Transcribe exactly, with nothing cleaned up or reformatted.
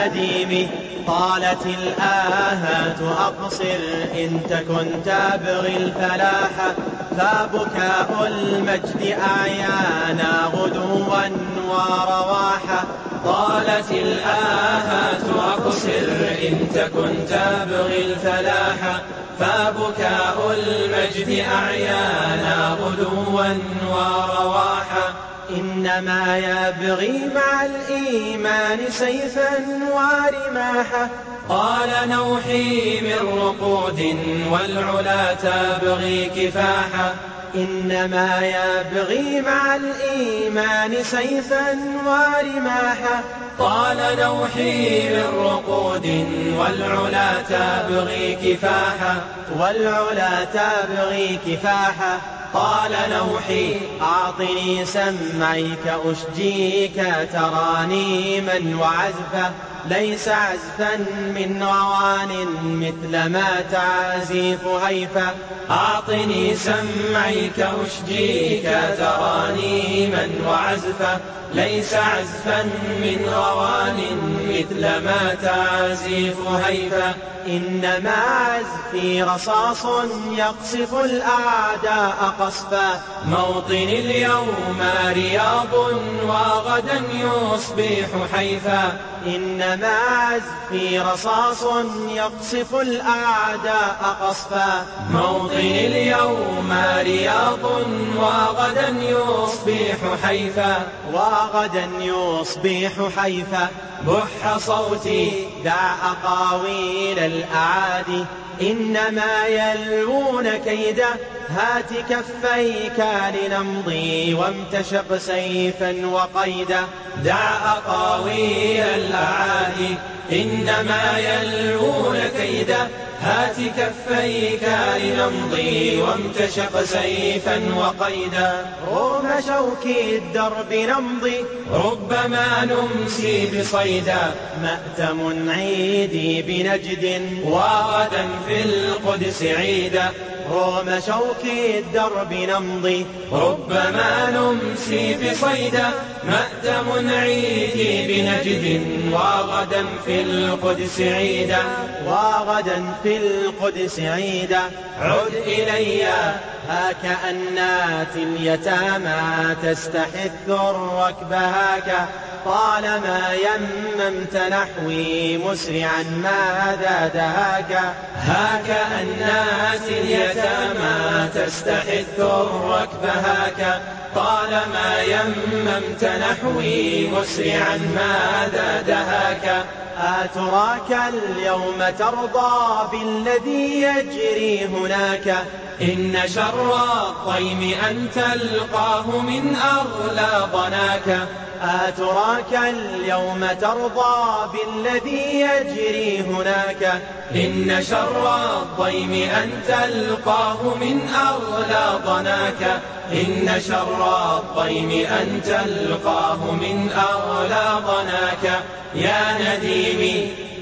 نديمي. قالت الآهات أقصر إن تكن تبغي الفلاح، فبكاء المجد أعيانا غدوا ورواحا. قالت الآهات أقصر إن تكن تبغي الفلاح، فبكاء المجد أعيانا غدوا ورواحا. إنما يبغي مع الإيمان سيفا ورماحا. قال نوحي من رقود والعلا تبغي كفاحا. إنما يبغي مع الإيمان سيفا ورماحا. قال نوحي من رقود والعلا تبغي كفاحا. والعلا تبغي كفاحا. قال نوحي أعطني سمعك أشجيك ترانيما وعزفا، ليس عزفا من روان مثل ما تعزف هيفا. أعطني سمعك أشجيك ترانيما وعزفا، ليس عزفا من روان مثل ما تعزف هيفا. إنما عزفي رصاص يقصف الأعداء قصفا، موطن اليوم رياض وغدا يصبح حيفا. إنما عزفي رصاص يقصف الأعداء قصفا، موطن اليوم رياض وغدا يصبح حيفا. وغدا يصبح حيفا. بح صوتي دع أقاويل الأعادي، إنما يلوون كيدا. هات كفيك لنمضي وامتشق سيفا وقيدا. دع أقاويل الأعادي، إنما يلوون كيدا. هات كفيك لنمضي وامتشق سيفا وقيدا. رغم شوك الدرب نمضي ربما نمسي بصيدا. مأتم عيدي بنجد وغدا في القدس عيدا. رغم شوك الدرب نمضي ربما نمسي بصيدا. مأتم عيدي بنجد وغدا في القدس عيدا. وغدا في القدس عيدا. عد إلي هاك أنات اليتامى تستحث الركب هاك. طالما يممت نحوي مسرعا ماذا دهاك. هاك أنات اليتامى تستحث الركب هاك. طالما يممت نحوي مسرعا ماذا دهاك. أتراك اليوم ترضى بالذي يجري هناك. إن شر الطيم أن تلقاه من أغلى ضناك. أتراك اليوم ترضى بالذي يجري هناك. إن شر الضيم أن تلقاه من أغلى ضناك. إن شر الضيم أن تلقاه من أغلى ضناك. يا نديمي